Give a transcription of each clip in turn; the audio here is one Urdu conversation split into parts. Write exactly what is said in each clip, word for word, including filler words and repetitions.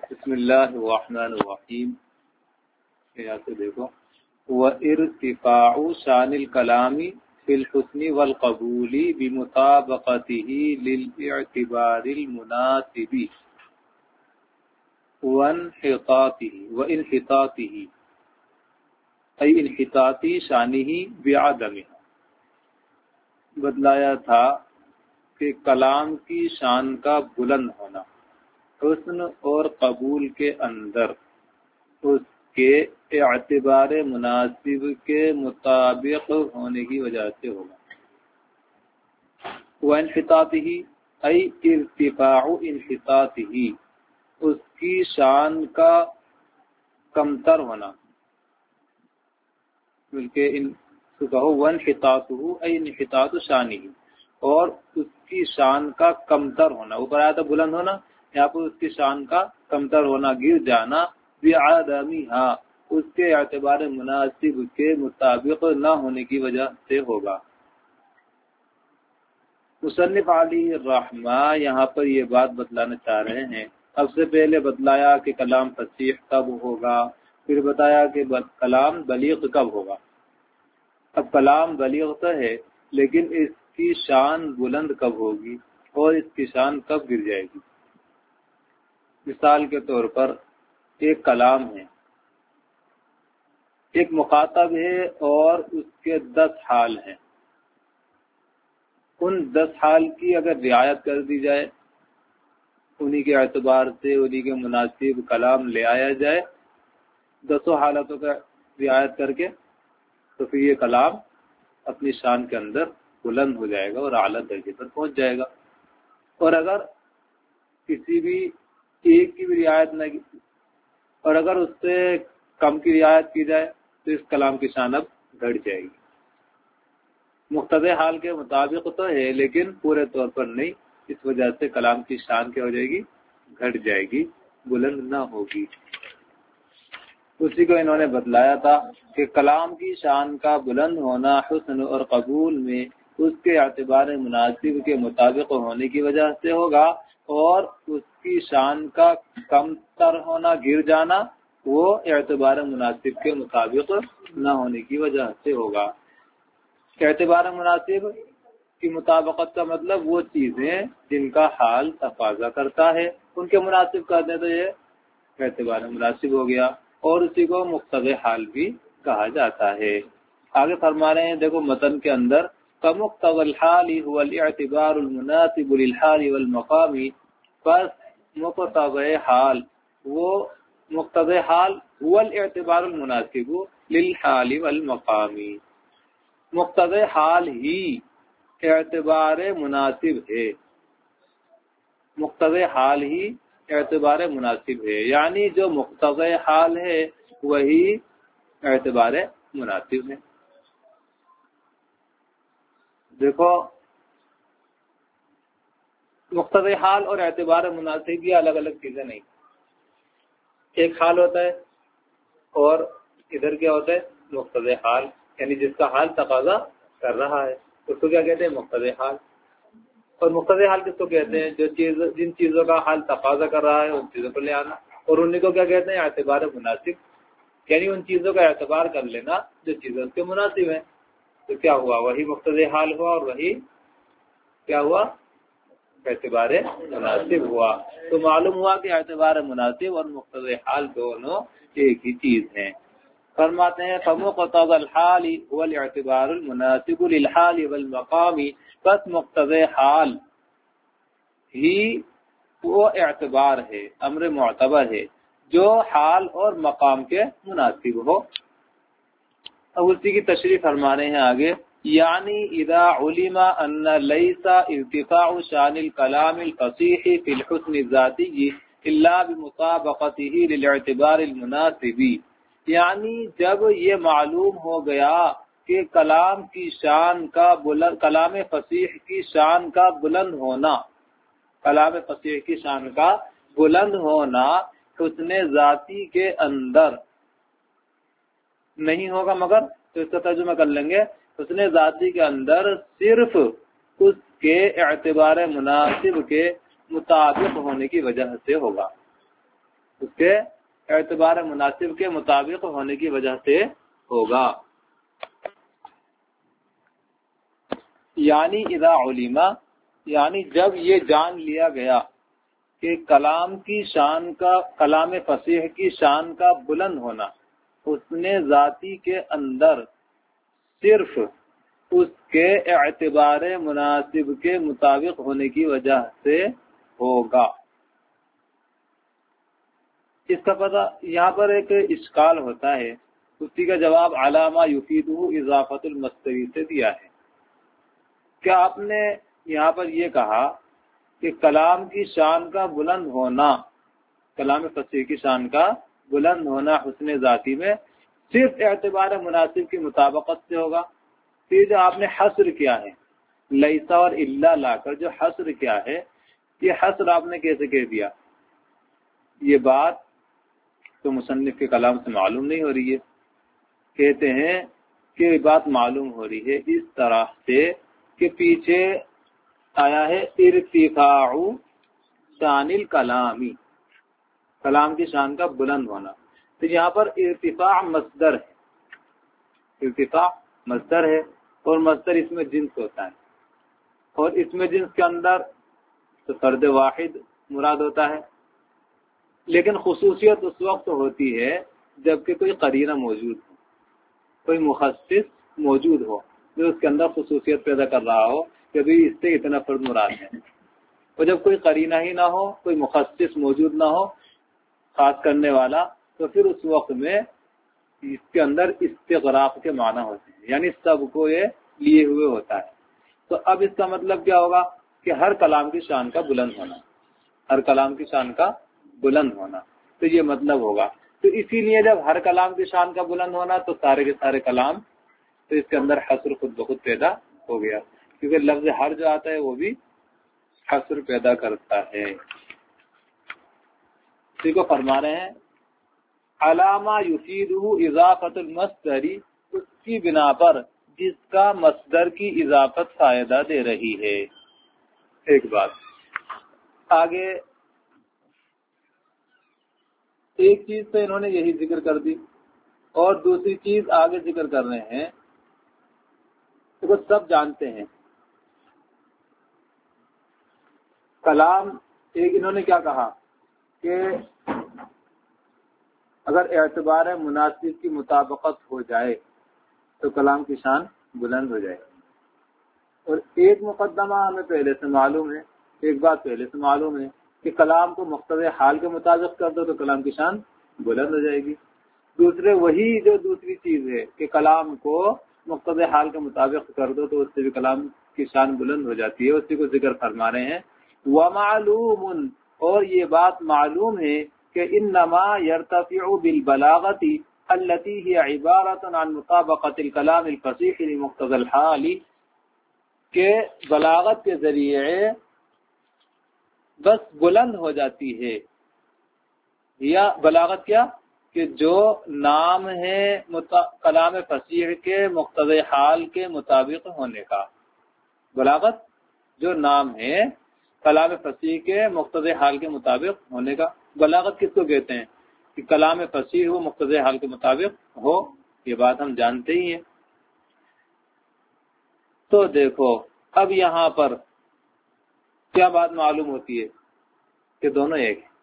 بسم اللہ الرحمن الرحیم. یہاں سے دیکھو وَإِرْتِفَاعُ شَانِ الْكَلَامِ فِي الْحُسْنِ وَالْقَبُولِ بِمُطَابَقَتِهِ لِلْاعْتِبَارِ الْمُنَاسِبِ وَانْحِطَاطِهِ وَانْحِطَاطِهِ أي انحطاطِ شانہ بعدمها. بتلایا تھا کہ کلام کی شان کا بلند ہونا حسن اور قبول کے اندر اس کے اعتبار مناسب کے مطابق ہونے کی وجہ سے ہوگا. وانحطاطہ ای ارتفاع انحطاطہ اس کی شان کا کمتر ہونا، بلکہ ان کہو وانحطاطہ ای انحطاط شانہ اور اس کی شان کا کمتر ہونا. اوپر آیا تھا بلند ہونا، یہاں پر اس کی شان کا کمتر ہونا، گر جانا، بعدمها اس کے اعتبار مناسب کے مطابق نہ ہونے کی وجہ سے ہوگا. مصنف علی الرحمہ یہاں پر یہ بات بتلانا چاہ رہے ہیں. اب سے پہلے بتلایا کہ کلام فصیح کب ہوگا، پھر بتایا کہ کلام بلیغ کب ہوگا. اب کلام بلیغ تو ہے لیکن اس کی شان بلند کب ہوگی اور اس کی شان کب گر جائے گی. مثال کے طور پر ایک کلام ہے، ایک مخاطب ہے اور اس کے دس حال ہیں. ان دس حال کی اگر رعایت کر دی جائے، انہی کے اعتبار سے انہی کے مناسب کلام لے آیا جائے دسوں حالتوں کا رعایت کر کے، تو پھر یہ کلام اپنی شان کے اندر بلند ہو جائے گا اور اعلیٰ درجے پر پہنچ جائے گا. اور اگر کسی بھی ایک کی بھی رعایت نہ کی اور اگر اس سے کم کی رعایت کی جائے تو اس کلام کی شان اب گھٹ جائے گی. مقتضی حال کے مطابق تو ہے لیکن پورے طور پر نہیں، اس وجہ سے کلام کی شان کیا ہو جائے گی، گھٹ جائے گی، بلند نہ ہوگی. اسی کو انہوں نے بتلایا تھا کہ کلام کی شان کا بلند ہونا حسن اور قبول میں اس کے اعتبار مناسب کے مطابق ہونے کی وجہ سے ہوگا، اور اس کی شان کا کم تر ہونا، گر جانا، وہ اعتبار مناسب کے مطابق نہ ہونے کی وجہ سے ہوگا. اعتبار مناسب کی مطابقت کا مطلب وہ چیزیں جن کا حال تقاضا کرتا ہے ان کے مناسب کر دیں تو یہ اعتبار مناسب ہو گیا، اور اسی کو مقتضی حال بھی کہا جاتا ہے. آگے فرما رہے ہیں دیکھو متن کے اندر فمقتضی الحال هو الاعتبار المناسب للحال والمقام. پس مقتضی حال وہ مقتضی حال هو الاعتبار المناسب للحال والمقام، مقتضی حال ہی اعتبار مناسب ہے، مقتضی حال ہی اعتبار مناسب ہے، یعنی جو مقتضی حال ہے وہی اعتبار مناسب ہے. دیکھو مقتضی حال اور اعتبار مناسب یہ الگ الگ چیزیں نہیں. ایک حال ہوتا ہے اور ادھر کیا ہوتا ہے مقتضی حال، یعنی جس کا حال تقاضا کر رہا ہے اس کو کیا کہتے ہیں مقتضی حال. اور مقتضی حال کس کو کہتے ہیں؟ جو چیز جن چیزوں کا حال تقاضا کر رہا ہے ان چیزوں پر لے آنا، اور انہیں کو کیا کہتے ہیں اعتبار مناسب، یعنی ان چیزوں کا اعتبار کر لینا جو چیزیں اس کے مناسب ہیں. تو کیا ہوا، وہی مقتضی حال ہوا اور وہی کیا ہوا اعتبار مناسب ہوا. تو معلوم ہوا کہ اعتبار مناسب اور مقتضی حال دونوں ایک ہی چیز ہیں. فرماتے ہیں فمقتضی الحال هو الاعتبار المناسب للحال والمقام. بس مقتضی حال ہی وہ اعتبار ہے، امر معتبر ہے جو حال اور مقام کے مناسب ہو. اب اسی کی تشریح فرما رہے ہیں آگے، یعنی اذا علم ان ليس ارتفاع شان الكلام الفصيح في الحسن الذاتي الا بمطابقته للاعتبار المناسب. یعنی جب یہ معلوم ہو گیا کہ کلام کی شان کا بلند کلام فصیح کی شان کا بلند ہونا کلام فصیح کی شان کا بلند ہونا حسن ذاتی کے اندر نہیں ہوگا، مگر تو اس کا ترجمہ کر لیں گے حسن ذاتی کے اندر صرف اس کے اعتبار مناسب کے مطابق ہونے کی وجہ سے ہوگا. اس کے اعتبار مناسب کے مطابق ہونے کی وجہ سے ہوگا. یعنی اذا علما، یعنی جب یہ جان لیا گیا کہ کلام کی شان کا، کلام فصیح کی شان کا بلند ہونا حسن ذاتی کے اندر صرف اس کے اعتبار مناسب کے مطابق ہونے کی وجہ سے ہوگا. اس کا پتہ یہاں پر ایک اشکال ہوتا ہے، اسی کا جواب علامہ یفیدہ اضافت المصدری سے دیا ہے. کیا آپ نے یہاں پر یہ کہا کہ کلام کی شان کا بلند ہونا، کلام فصیح کی شان کا بلند ہونا حسن ذاتی میں صرف اعتبار مناسب کی مطابقت سے ہوگا؟ پھر جو آپ نے حصر کیا ہے لیسا اور الا لا کر جو حصر کیا ہے، یہ حصر آپ نے کیسے کہہ دیا؟ یہ بات تو مصنف کے کلام سے معلوم نہیں ہو رہی ہے. کہتے ہیں کہ یہ بات معلوم ہو رہی ہے اس طرح سے کہ پیچھے آیا ہے ارتفاع شان الکلامی، کلام کی شان کا بلند ہونا. تو یہاں پر ارتفاع مصدر ہے، ارتفاع مصدر ہے اور مصدر اس میں جنس ہوتا ہے، اور اس میں جنس کے اندر تو فرد واحد مراد ہوتا ہے، لیکن خصوصیت اس وقت ہوتی ہے جبکہ کوئی قرینہ موجود ہو، کوئی مخصص موجود ہو جو اس کے اندر خصوصیت پیدا کر رہا ہو کہ بھی اس سے اتنا فرد مراد ہے. اور جب کوئی قرینہ ہی نہ ہو، کوئی مخصص موجود نہ ہو خاص کرنے والا، تو پھر اس وقت میں اس کے اندر استغراق کے معنی ہوتے ہیں، یعنی سب کو یہ لیے ہوئے ہوتا ہے. تو اب اس کا مطلب کیا ہوگا کہ ہر کلام کی شان کا بلند ہونا، ہر کلام کی شان کا بلند ہونا، تو یہ مطلب ہوگا. تو اسی لیے جب ہر کلام کی شان کا بلند ہونا تو سارے کے سارے کلام، تو اس کے اندر حصر خود بخود پیدا ہو گیا، کیونکہ لفظ ہر جو آتا ہے وہ بھی حصر پیدا کرتا ہے. اسی کو فرما رہے ہیں علامہ یفیدہ اضافت المصدری، اس کی بنا پر جس کا مصدر کی اضافت فائدہ دے رہی ہے. ایک بات آگے، ایک چیز تو انہوں نے یہی ذکر کر دی، اور دوسری چیز آگے ذکر کر رہے ہیں تو سب جانتے ہیں کلام. ایک انہوں نے کیا کہا کہ اگر اعتبار مناسب کی مطابقت ہو جائے تو کلام کی شان بلند ہو جائے. اور ایک مقدمہ ہمیں پہلے سے معلوم ہے، ایک بات پہلے سے معلوم ہے کہ کلام کو مقتضی حال کے مطابق کر دو تو کلام کی شان بلند ہو جائے گی. دوسرے وہی جو دوسری چیز ہے کہ کلام کو مقتضی حال کے مطابق کر دو تو اس سے بھی کلام کی شان بلند ہو جاتی ہے. اسی کو ذکر فرما رہے ہیں وَمَعْلُومٌ، اور یہ بات معلوم ہے کہ انما يرتفع بالبلاغت التي هي عبارة عن مطابقة الكلام الفصيح لمقتضى الحال، کہ بلاغت کے ذریعے بس بلند ہو جاتی ہے. یا بلاغت کیا کہ جو نام ہے کلام فصیح کے مقتضی حال کے مطابق ہونے کا، بلاغت جو نام ہے کلام فصیح کے مقتضی حال کے مطابق ہونے کا. بلاغت کس کو کہتے ہیں کہ کلام فصیح ہو، مقتضی حال کے مطابق ہو، یہ بات ہم جانتے ہی ہیں. تو دیکھو اب یہاں پر کیا بات معلوم ہوتی ہے کہ دونوں ایک ہیں،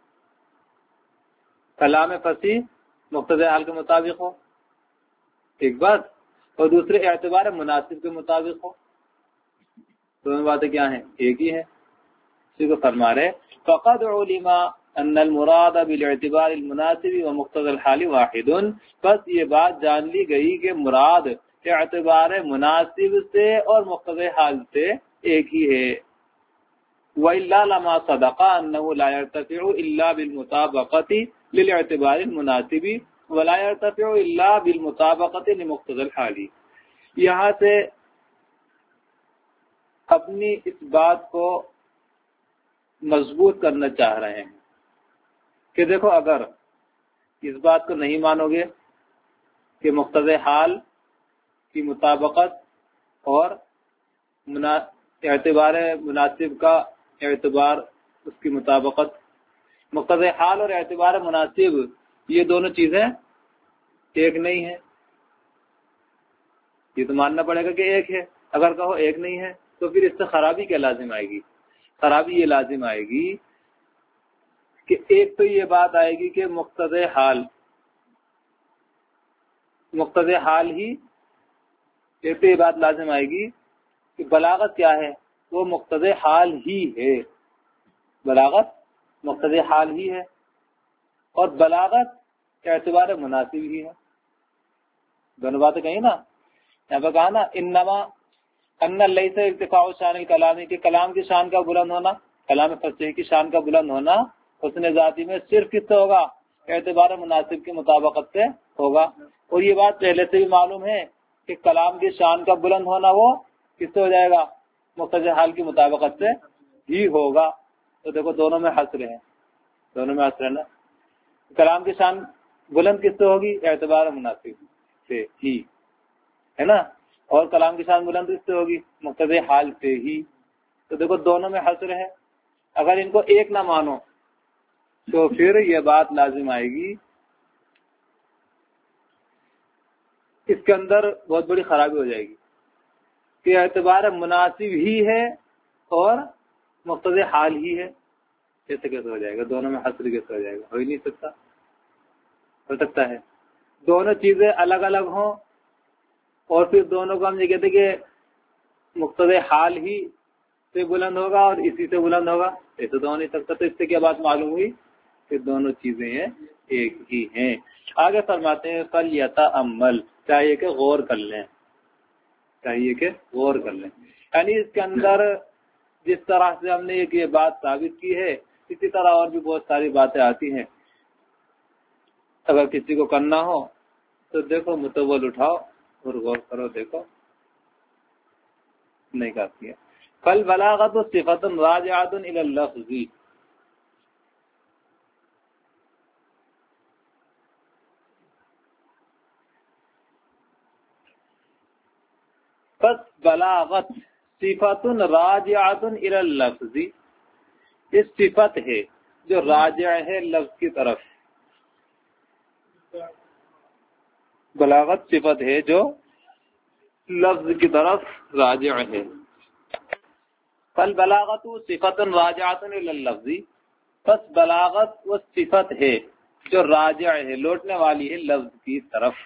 کلام فصیح مقتضی حال کے مطابق ہو ایک بات، اور دوسرے اعتبار مناسب کے مطابق ہو. دونوں باتیں کیا ہیں؟ ایک ہی ہیں. اسی کو فرما رہے فقد علم ان المراد بالاعتبار المناسب ومقتضى الحال واحد، بس یہ بات جان لی گئی کہ مراد اعتبار مناسب سے اور مقتضی حال سے ایک ہی ہے. وَإِلَّا لَمَا صَدَقَ أَنَّهُ لَا يَرْتَفِعُ إِلَّا بِالْمُطَابَقَةِ لِلْاعْتِبَارِ الْمُنَاسِبِ وَلَا يَرْتَفِعُ إِلَّا بِالْمُطَابَقَةِ لِمُقْتَضَى الْحَالِ. یہاں سے اپنی اس بات کو مضبوط کرنا چاہ رہے ہیں کہ دیکھو اگر اس بات کو نہیں مانو گے کہ مقتضی حال کی مطابقت اور اعتبار مناسب کا اعتبار اس کی مطابقت، مقتضی حال اور اعتبار مناسب یہ دونوں چیزیں ایک نہیں ہیں. یہ تو ماننا پڑے گا کہ ایک ہے. اگر کہو ایک نہیں ہے تو پھر اس سے خرابی کیا لازم آئے گی؟ خرابی یہ لازم آئے گی کہ ایک تو یہ بات آئے گی کہ مقتضی حال مقتضی حال ہی ایک تو یہ بات لازم آئے گی کہ بلاغت کیا ہے؟ وہ مقتضی حال ہی ہے. بلاغت مقتضی حال ہی ہے اور بلاغت اعتبار مناسب ہی ہے. دونوں باتیں کہیں نا. یہاں پہ کہا نا انما ان لیس ارتفاع شان الکلامی کہ کلام کی شان کا بلند ہونا، کلام فصیح کی شان کا بلند ہونا حسن ذاتی میں صرف کس سے ہوگا؟ اعتبار مناسب کی مطابقت سے ہوگا. اور یہ بات پہلے سے بھی معلوم ہے کہ کلام کی شان کا بلند ہونا وہ کس سے ہو جائے گا؟ مقتضی حال کی مطابقت سے ہی ہوگا. تو دیکھو دونوں میں حصر ہے، دونوں میں حصر ہے نا. کلام کی شان بلند کس سے ہوگی؟ اعتبار مناسب سے ہی ہے نا. اور کلام کی شان بلند کس سے ہوگی؟ مقتضی حال سے ہی. تو دیکھو دونوں میں حصر ہے. اگر ان کو ایک نہ مانو تو پھر یہ بات لازم آئے گی، اس کے اندر بہت بڑی خرابی ہو جائے گی کہ اعتبار مناسب ہی ہے اور مقتضی حال ہی ہے. کیسے کیسے ہو جائے گا؟ دونوں میں حصر کیسے ہو جائے گا؟ ہو ہی نہیں سکتا. ہو سکتا ہے دونوں چیزیں الگ الگ ہوں اور پھر دونوں کو ہم یہ کہتے کہ مقتضی حال ہی سے بلند ہوگا اور اسی سے بلند ہوگا؟ ایسے تو ہو نہیں سکتا. تو اس سے کیا بات معلوم ہوئی کہ دونوں چیزیں ہیں ایک ہی ہیں. آگے فرماتے ہیں فَلْيَتَأَمَّلْ چاہیے کہ غور کر لیں، چاہیے کہ غور کر لیں. یعنی اس کے اندر جس طرح سے ہم نے ایک یہ بات ثابت کی ہے اسی طرح اور بھی بہت ساری باتیں آتی ہیں. اگر کسی کو کرنا ہو تو دیکھو متول اٹھاؤ اور غور کرو، دیکھو نہیں کافی ہے. فالبلاغۃ صفۃ راجعۃ الی اللفظ پس بلاغت صفت راجعۃ الی اللفظ اس صفت ہے جو راجع ہے لفظ کی طرف. بلاغت صفت ہے جو لفظ کی طرف راجع ہے. فالبلاغت صفت راجعۃ الی اللفظ پس بلاغت وہ صفت ہے جو راجع ہے لوٹنے والی ہے لفظ کی طرف.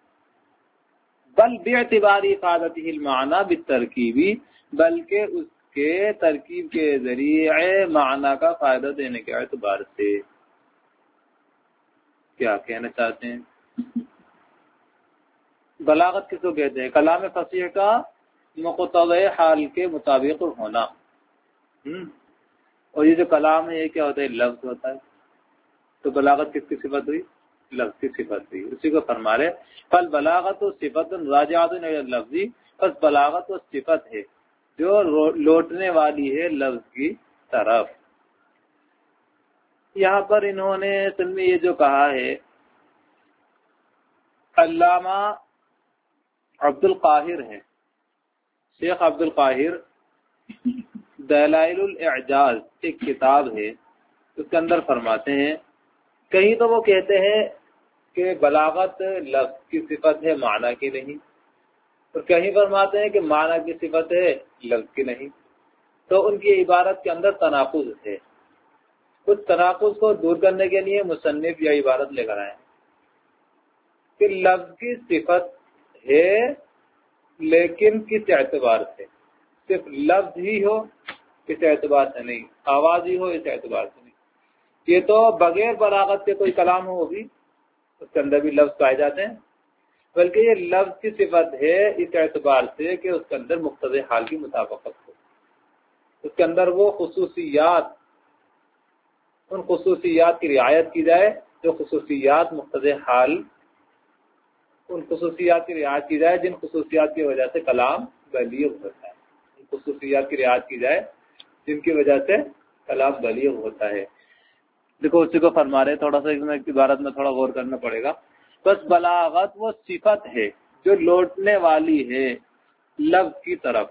بل باعتبار افادتہ المعنی بالترکیبی بلکہ اس کے ترکیب کے ذریعے معنی کا فائدہ دینے کے اعتبار سے. کیا کہنا چاہتے ہیں؟ بلاغت کس کو کہتے ہیں؟ کلام فصیح کا مقتضی حال کے مطابق ہونا. اور یہ جو کلام ہے یہ کیا ہوتا ہے؟ لفظ ہوتا ہے. تو بلاغت کس کی صفت ہوئی؟ لفظ کی صفت ہوئی. اسی کو فرما رہے فالبلاغت صفت راجعۃ الی اللفظ پس بلاغت وہ صفت ہے جو لوٹنے والی ہے لفظ کی طرف. یہاں پر انہوں نے اصل میں یہ جو کہا ہے علامہ عبد القاہر ہے، شیخ عبد القاہر دلائل الاعجاز ایک کتاب ہے، اس کے اندر فرماتے ہیں کہیں تو وہ کہتے ہیں کہ بلاغت لفظ کی صفت ہے معنی کی نہیں، اور کہیں فرماتے ہیں کہ معنی کی صفت ہے لفظ کی نہیں. تو ان کی عبارت کے اندر تناقض ہے. اس تناقض کو دور کرنے کے لیے مصنف یہ عبارت لے کر آئے کہ لفظ کی صفت ہے لیکن کس اعتبار سے؟ صرف لفظ ہی ہو اس اعتبار سے نہیں، آواز ہی ہو اس اعتبار سے نہیں. یہ تو بغیر بلاغت کے کوئی کلام ہو بھی اس کے اندر بھی لفظ پائے جاتے ہیں، بلکہ یہ لفظ کی صفت ہے اس اعتبار سے کہ اس کے اندر مقتضی حال کی مطابقت ہو، اس کے اندر وہ خصوصیات ان خصوصیات کی رعایت کی جائے جو خصوصیات مقتضی حال ان خصوصیات کی رعایت کی جائے جن خصوصیات کی وجہ سے کلام بلیغ ہوتا ہے، ان خصوصیات کی رعایت کی جائے جن کی وجہ سے کلام بلیغ ہوتا ہے. دیکھو اسی کو فرما رہے، تھوڑا سا اس میں عبارت میں تھوڑا غور کرنا پڑے گا. بس بلاغت وہ صفت ہے جو لوٹنے والی ہے لفظ کی طرف،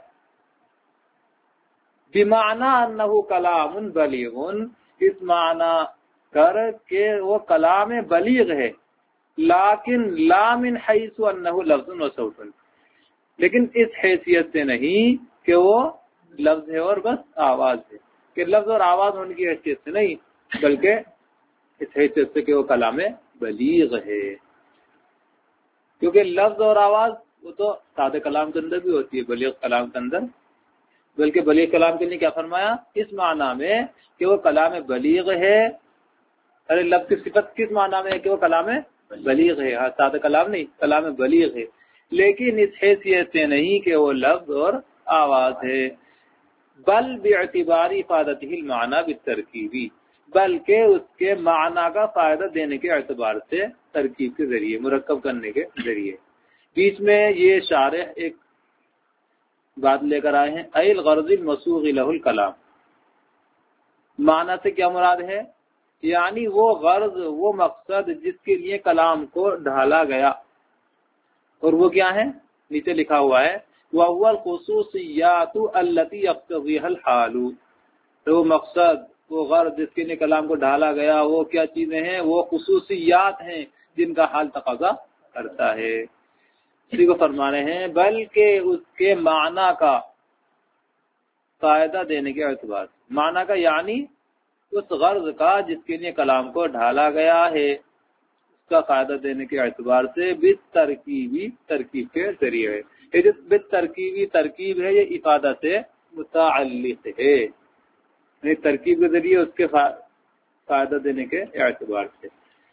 بمعنی انہ کلام بلیغ اس معنی کر کہ وہ کلام بلیغ ہے، لیکن لا من حیث انہ لفظ و صوت، لیکن اس حیثیت سے نہیں کہ وہ لفظ ہے اور بس آواز ہے، کہ لفظ اور آواز ہونے کی حیثیت سے نہیں، بلکہ اس حیثیت سے کہ وہ کلام بلیغ ہے، کیونکہ لفظ اور آواز وہ تو سادہ کلام کے اندر بھی ہوتی ہے، بلیغ کلام کے اندر، بلکہ بلیغ کلام کے لیے کیا فرمایا اس معنی میں کہ وہ کلام بلیغ ہے، ارے لفظ کی صفت کس معنی میں ہے کہ وہ کلام بلیغ ہے، ہاں سادہ کلام نہیں، کلام بلیغ ہے، لیکن اس حیثیت سے نہیں کہ وہ لفظ اور آواز ہے، بل باعتبار افادتہ المعنی بالترکیبی، بلکہ اس کے معنی کا فائدہ دینے کے اعتبار سے ترکیب کے ذریعے، مرکب کرنے کے ذریعے۔ بیچ میں یہ شارح ایک بات لے کر آئے ہیں، ای الغرض المسوغ لہ الکلام، معنی سے کیا مراد ہے؟ یعنی وہ غرض، وہ مقصد جس کے لیے کلام کو ڈھالا گیا، اور وہ کیا ہے؟ نیچے لکھا ہوا ہے وَهُوَ الْخُصُوصِيَّاتُ الَّتِي يَقْتَضِيهَا الْحَالُ، تو وہ مقصد، وہ غرض جس کے لیے کلام کو ڈھالا گیا، وہ کیا چیزیں ہیں؟ وہ خصوصیات ہیں جن کا حال تقاضا کرتا ہے۔ اسی کو فرما رہے ہیں بلکہ اس کے معنی کا فائدہ دینے کے اعتبار سے، معنی کا یعنی اس غرض کا جس کے لیے کلام کو ڈھالا گیا ہے اس کا فائدہ دینے کے اعتبار سے بالترکیبی، ترکیب کے ذریعے ہے۔ یہ جو بالترکیبی ترکیب ہے یہ افادہ سے متعلق ہے، یعنی ترکیب کے ذریعے اس کے فائدہ دینے کے اعتبار سے۔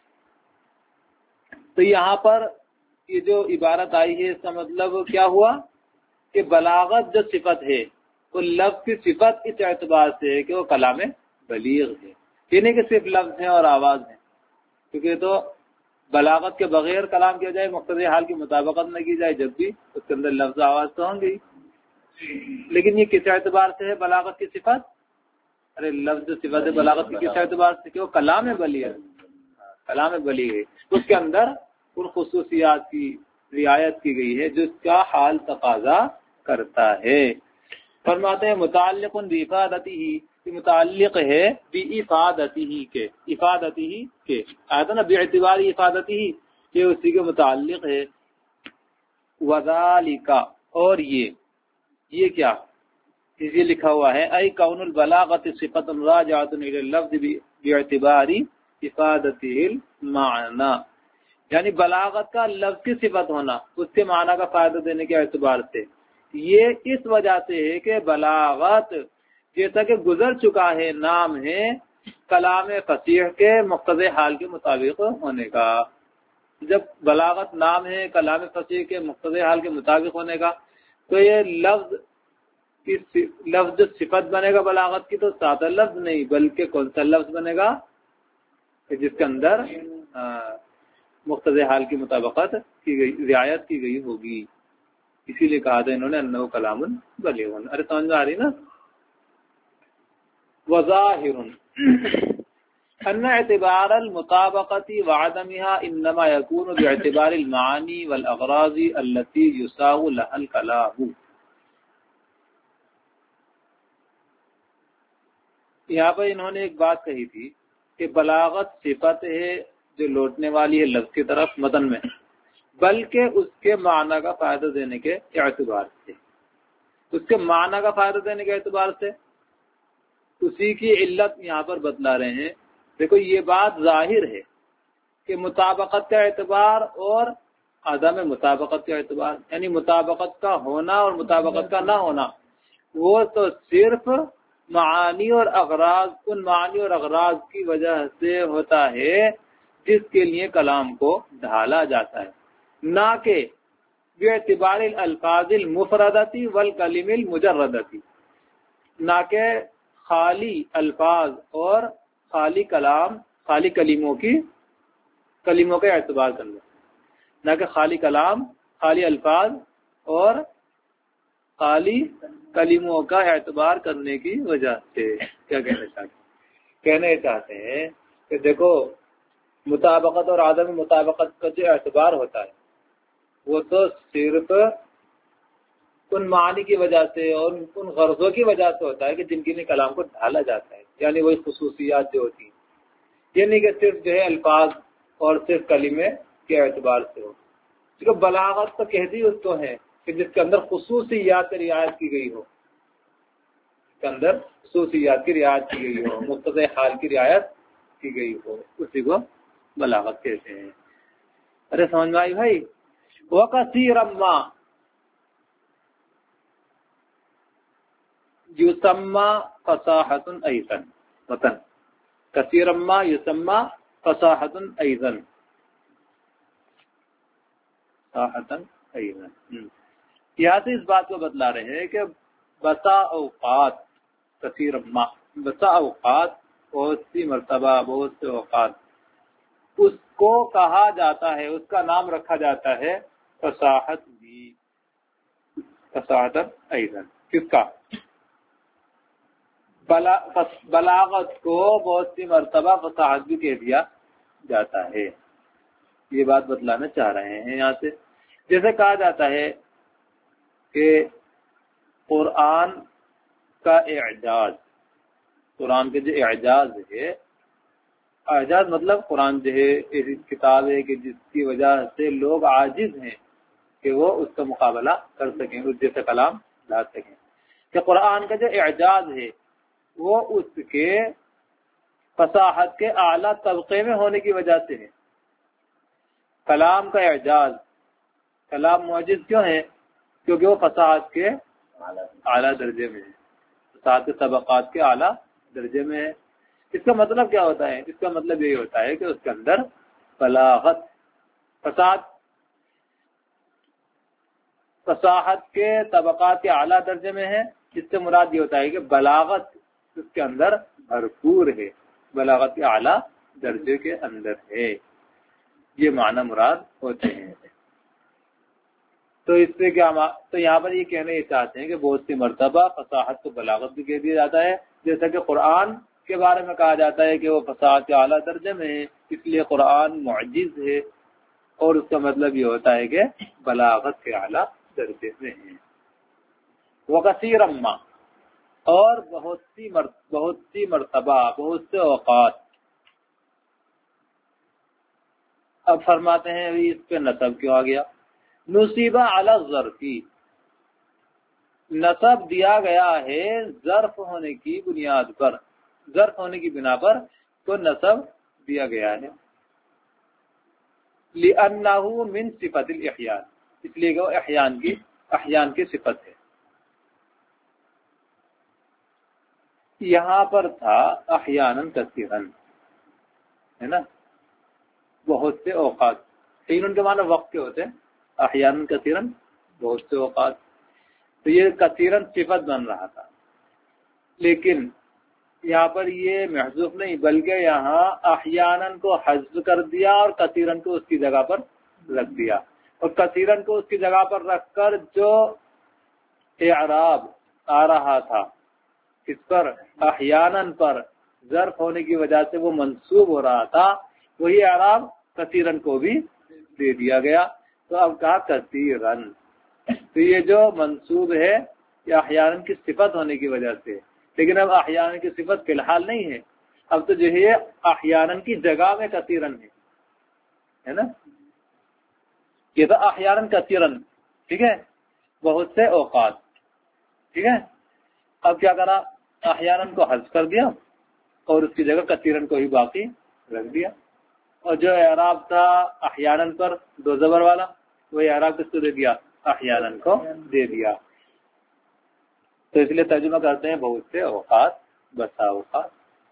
تو یہاں پر یہ جو عبارت آئی ہے اس کا مطلب کیا ہوا کہ بلاغت جو صفت ہے وہ لفظ کی صفت اس اعتبار سے ہے کہ وہ کلام بلیغ ہے، یہ نہیں کہ صرف لفظ ہیں اور آواز ہیں، کیونکہ تو بلاغت کے بغیر کلام کیا جائے، مقتضی حال کی مطابقت نہ کی جائے، جب بھی اس کے اندر لفظ آواز تو ہوں گی، لیکن یہ کس اعتبار سے ہے بلاغت کی صفت؟ ارے لفظ صفت ہے بلاغت کی کس اعتبار سے کہ وہ کلام بلیغ ہے، کلام بلیغ ہے، اس کے اندر ان خصوصیات کی رعایت کی گئی ہے جو اس کا حال تقاضا کرتا ہے۔ فرماتے ہیں متعلق بافادتہ، متعلق ہے بافادتہ کے، افادتہ کے آیا تھا نا، باعتبار افادتہ، یہ اسی کے متعلق ہے۔ وذالک، اور یہ یہ کیا یہ لکھا ہوا ہے ای کون البلاغت صفت راجعۃ الی اللفظ باعتبار افادتہ المعنی، یعنی بلاغت کا لفظ کی صفت ہونا اس کے معنی کا فائدہ دینے کے اعتبار سے، یہ اس وجہ سے ہے کہ بلاغت جیسا کہ گزر چکا ہے نام ہے کلام فصیح کے مقتضی حال کے مطابق ہونے کا۔ جب بلاغت نام ہے کلام فصیح کے مقتضی حال کے مطابق ہونے کا، تو یہ لفظ کی لفظ صفت بنے گا بلاغت کی، تو سادہ لفظ نہیں بلکہ کون سا لفظ بنے گا کہ جس کے اندر مقتضی حال کی مطابقت کی گئی، رعایت کی گئی ہوگی، اسی لیے کہا تھا انہوں نے انہ کلام بلیغ۔ ارے سمجھ میں آ رہی نا؟ وظاہر ان اعتبار المطابقت وعدمها انما يكون باعتبار المعانی والاغراض التي يساغ لها الكلام۔ یہاں پر انہوں نے ایک بات کہی تھی کہ بلاغت صفت ہے جو لوٹنے والی ہے لفظ کی طرف متن میں، بلکہ اس کے معنی کا فائدہ دینے کے اعتبار سے، اس کے معنی کا فائدہ دینے کے اعتبار سے اسی کی علت یہاں پر بتلا رہے ہیں۔ دیکھو یہ بات ظاہر ہے کہ مطابقت کا اعتبار اور عدم مطابقت کا اعتبار، یعنی مطابقت کا ہونا اور مطابقت کا نہ ہونا، وہ تو صرف معانی اور اغراض، ان معانی اور اغراض کی وجہ سے ہوتا ہے جس کے لیے کلام کو ڈھالا جاتا ہے، نہ کہ باعتبار الالفاظ المفردتی والکلم المجردتی، نہ کہ خالی الفاظ اور خالی کلام، خالی کلموں کی کلموں کے اعتبار کرنا، نہ کہ خالی کلام، خالی الفاظ اور خالی کلموں کا اعتبار کرنے کی وجہ سے۔ کیا کہنا چاہتے ہیں؟ کہنے چاہتے ہیں کہ دیکھو مطابقت اور عدم مطابقت کا جو اعتبار ہوتا ہے وہ تو صرف ان معنی کی وجہ سے اور ان غرضوں کی وجہ سے ہوتا ہے کہ جن کے لیے کلام کو ڈھالا جاتا ہے، یعنی وہی خصوصیات جو ہوتی ہیں، یہ نہیں کہ صرف جو ہے الفاظ اور صرف کلمے کے اعتبار سے ہو، کیونکہ بلاغت تو کہتی اس کو ہے کہ جس کے اندر خصوصیات کی رعایت کی گئی ہو، جس کے اندر خصوصیات کی رعایت کی گئی ہو، مقتضی حال کی رعایت کی گئی ہو، اسی کو بلاغت کہتے ہیں۔ ارے سمجھ میں آئی بھائی؟ وَكَثِيرًا مَا يُسَمَّى فَصَاحَةٌ أَيْضًا وطن كثيرا ما يسمى فصاحة أيضا فصاحة أيضا۔ یہاں سے اس بات کو بتلا رہے ہیں کہ بسا اوقات کثیر ما، بسا اوقات بہت سی مرتبہ، بہت سے اوقات اس کو کہا جاتا ہے، اس کا نام رکھا جاتا ہے فصاحت بھی، فصاحت ایضا، کس کا؟ بلاغت کو بہت سی مرتبہ فصاحت بھی کہہ دیا جاتا ہے۔ یہ بات بتلانا چاہ رہے ہیں یہاں سے۔ جیسے کہا جاتا ہے کہ قرآن کا اعجاز، قرآن کے جو اعجاز ہے، اعجاز مطلب قرآن جو ہے ایسی کتاب ہے کہ جس کی وجہ سے لوگ عاجز ہیں کہ وہ اس کا مقابلہ کر سکیں، اس جیسا کلام لا سکیں، کہ قرآن کا جو اعجاز ہے وہ اس کے فصاحت کے اعلیٰ طبقے میں ہونے کی وجہ سے ہے۔ کلام کا اعجاز، کلام معجز کیوں ہے؟ کیونکہ وہ فصاحت کے اعلیٰ درجے میں ہے، فصاحت کے طبقات کے اعلیٰ درجے میں ہے۔ اس کا مطلب کیا ہوتا ہے؟ اس کا مطلب یہی ہوتا ہے کہ اس کے اندر بلاغت، فصاحت فصاحت کے طبقات کے اعلیٰ درجے میں ہے۔ اس سے مراد یہ ہوتا ہے کہ بلاغت اس کے اندر بھرپور ہے، بلاغت کے اعلیٰ درجے کے اندر ہے، یہ معنی مراد ہوتے ہیں۔ تو اس سے کیا، تو یہاں پر یہ کہنا یہ چاہتے ہیں کہ بہت سی مرتبہ فصاحت کو بلاغت بھی کہہ دیا جاتا ہے، جیسا کہ قرآن کے بارے میں کہا جاتا ہے کہ وہ فصاحت کے اعلیٰ درجے میں ہے، اس لیے قرآن معجز ہے، اور اس کا مطلب یہ ہوتا ہے کہ بلاغت کے اعلیٰ درجے میں ہے۔ وَكَثِيرًا مَا، اور بہت سی مر... بہت سی مرتبہ، بہت سے اوقات۔ اب فرماتے ہیں اس پہ نصب کیوں آ گیا؟ نصیبہ علی الظرفی، نصب دیا گیا ہے ظرف ہونے کی بنیاد پر، ظرف ہونے کی بنا پر تو نصب دیا گیا ہے۔ لِأَنَّهُ مِن صِفَةِ الْإِحْيَانِ، اس لیے کہ وہ احیان کی احیان کی صفت ہے۔ یہاں پر تھا احیاناً کثیراً، ہے نا، بہت سے اوقات، تین ان کے معنی وقت کے ہوتے ہیں، احیاناً کثیراً بہت سے اوقات، تو یہ کثیراً صفت بن رہا تھا، لیکن یہاں پر یہ محذوف نہیں بلکہ یہاں احیاناً کو حذف کر دیا اور کثیراً کو اس کی جگہ پر رکھ دیا، اور کثیراً کو اس کی جگہ پر رکھ کر جو اعراب آ رہا تھا اس پر احیاناً پر ظرف ہونے کی وجہ سے وہ منصوب ہو رہا تھا، وہی اعراب کثیراً کو بھی دے دیا گیا۔ تو اب کہا کثیراً، تو یہ جو منصوب ہے یہ احیاناً کی صفت ہونے کی وجہ سے، لیکن اب احیاناً کی صفت فی الحال نہیں ہے، اب تو جو ہے احیاناً کی جگہ میں کثیراً ہے، ہے نا، یہ تو احیاناً کثیراً، ٹھیک ہے، بہت سے اوقات، ٹھیک ہے۔ اب کیا کرا؟ احیاناً کو حذف کر دیا اور اس کی جگہ کثیراً کو ہی باقی رکھ دیا، اور جو اعراب تھا احیاناً پر دو زبر والا، وہ اعراب کس کو دے دیا؟ احیاناً کو دے دیا۔ تو اس لیے ترجمہ کرتے ہیں بہت سے اوقات، بسا اوقات۔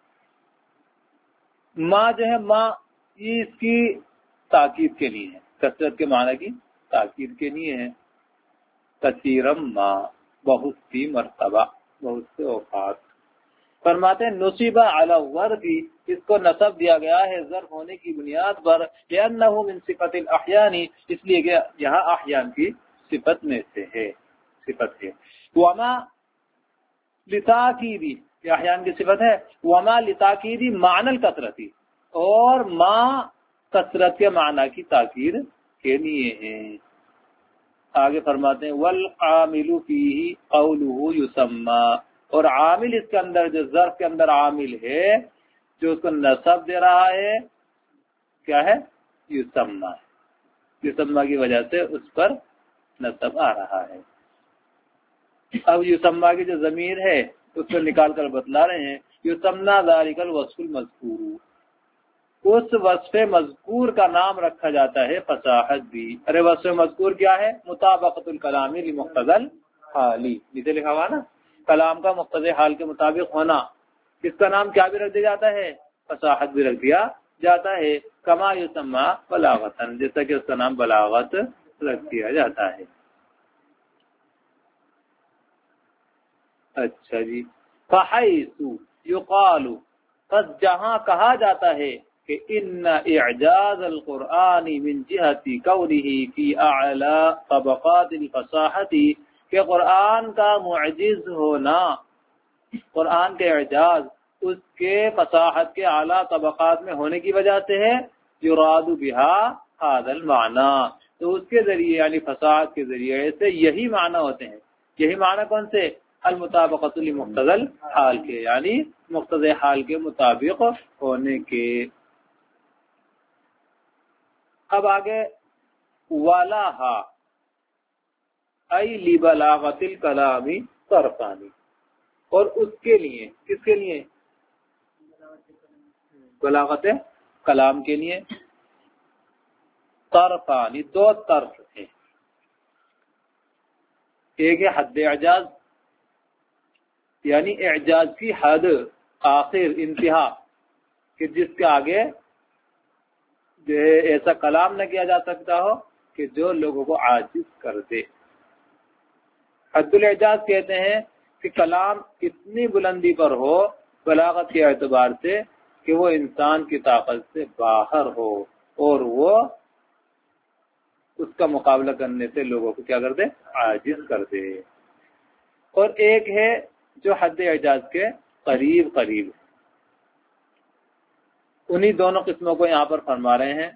ماں جو ہے ماں یہ اس کی تاکید کے لیے ہے، کثرت کے معنی کی تاکید کے لیے ہے۔ کثیرم ماں، بہت سی مرتبہ، بہت سے اوقات۔ فرماتے ہیں نصیبہ علی الظرف، اس کو نصب دیا گیا ہے ظرف ہونے کی بنیاد پر، لأنہ من صفت الاحیان، اس لیے کہ یہاں احیان کی صفت میں سے ہے، صفت ہے۔ وما لتاکیدی، یہ احیان کی صفت ہے، وما لتاکیدی معنی الکثرتی، اور ما کثرت کے معنی کی تاکید کے لیے ہے۔ آگے فرماتے ہیں والعامل فیہ قولہ یسمى، اور عامل اس کے اندر جو ظرف کے اندر عامل ہے جو اس کو نصب دے رہا ہے کیا ہے؟ یسمہ ہے، یسمہ کی وجہ سے اس پر نصب آ رہا ہے۔ اب یسمہ کی جو ضمیر ہے اس کو نکال کر بتلا رہے ہیں، یسمى ذلك الوصف المذکور، اس وصف مذکور کا نام رکھا جاتا ہے فصاحت بھی۔ ارے وصف مذکور کیا ہے؟ مطابقت الکلام لمقتضی الحالی، نیچے لکھا ہوا نا، کلام کا مقتضی حال کے مطابق ہونا۔ اس کا نام کیا بھی رکھ دیا جاتا ہے؟ فصاحت بھی رکھ دیا جاتا ہے، کما یسمى بلاغتاً، جیسا کہ اس کا نام بلاغت رکھ دیا جاتا ہے۔ اچھا جی، فحیث یقال، پس جہاں کہا جاتا ہے کہ ان اعجاز القرآن من جہت کونہ فی اعلی طبقات الفصاحت، کہ قرآن کا معجز ہونا، قرآن کے اعجاز اس کے فصاحت کے اعلیٰ طبقات میں ہونے کی وجہ سے ہے، یراد بہا ھذا المعنی، تو اس کے ذریعے یعنی فصاحت کے ذریعے سے یہی معنی ہوتے ہیں۔ یہی معنی کون سے؟ المطابقت لمقتضی الحال کے، یعنی مقتضی حال کے مطابق ہونے کے۔ اب آگے وَلَہَا ای لبلاغت الکلام طرفان، اور اس کے لیے، کس کے لیے؟ بلاغت کلام کے لیے طرفان، دو طرف ہیں، ایک ہے حد اعجاز، یعنی اعجاز کی حد، آخر، انتہا، کہ جس کے آگے جو ہے ایسا کلام نہ کیا جا سکتا ہو کہ جو لوگوں کو عاجز کر دے۔ حد الاعجاز کہتے ہیں کہ کلام اتنی بلندی پر ہو بلاغت کے اعتبار سے کہ وہ انسان کی طاقت سے باہر ہو اور وہ اس کا مقابلہ کرنے سے لوگوں کو کیا کر دے؟ عاجز کر دے۔ اور ایک ہے جو حد اعجاز کے قریب قریب، انہی دونوں قسموں کو یہاں پر فرما رہے ہیں۔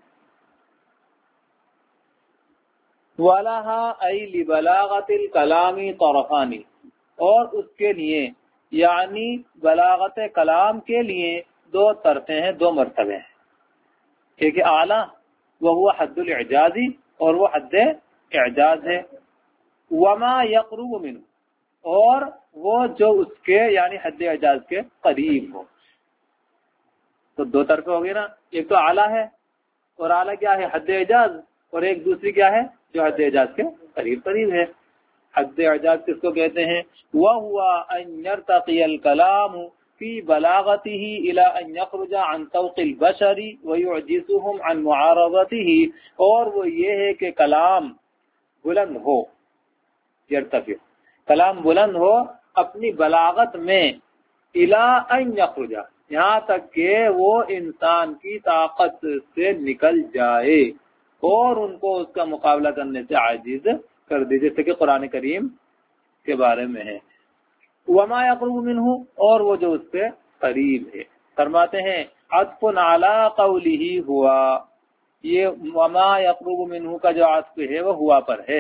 وَلَهَا أَيْ لِبَلَاغَةِ الْكَلَامِ طَرَفَانِ، اور اس کے لیے یعنی بلاغت کلام کے لیے دو طرفیں ہیں، دو مرتبے ہیں، ایک اعلیٰ وہ حد الاعجازی اور وہ حد اعجاز ہے، وما یقرب منہ، اور وہ جو اس کے یعنی حد اعجاز کے قریب ہو۔ تو دو طرفیں ہو گئی نا، ایک تو اعلیٰ ہے، اور اعلیٰ کیا ہے؟ حد اعجاز، اور ایک دوسری کیا ہے؟ جو حد اعجاز کے قریب قریب ہے۔ حد اعجاز کس کو کہتے ہیں؟ وَهُوَ أَن يَرْتَقِيَ الْكَلَامُ فِي بَلَاغَتِهِ إِلَىٰ أَن يَخْرُجَ عَن طَوْقِ الْبَشَرِ وَيُعْجِزُهُمْ عَن مُعَارَضَتِهِ، اور وہ یہ ہے کہ کلام بلند ہو، یرتفع، کلام بلند ہو اپنی بلاغت میں، إِلَىٰ أَن يَخْرُجَ، یہاں تک کہ وہ انسان کی طاقت سے نکل جائے اور ان کو اس کا مقابلہ کرنے سے عاجز کر دے، جیسے کہ قرآن کریم کے بارے میں ہے۔ وما یقرب منہ، اور وہ جو اس سے قریب ہے۔ فرماتے ہیں عطف علی قولہ ہوا، یہ وما یقرب منہ کا جو عطف ہے وہ ہوا پر ہے۔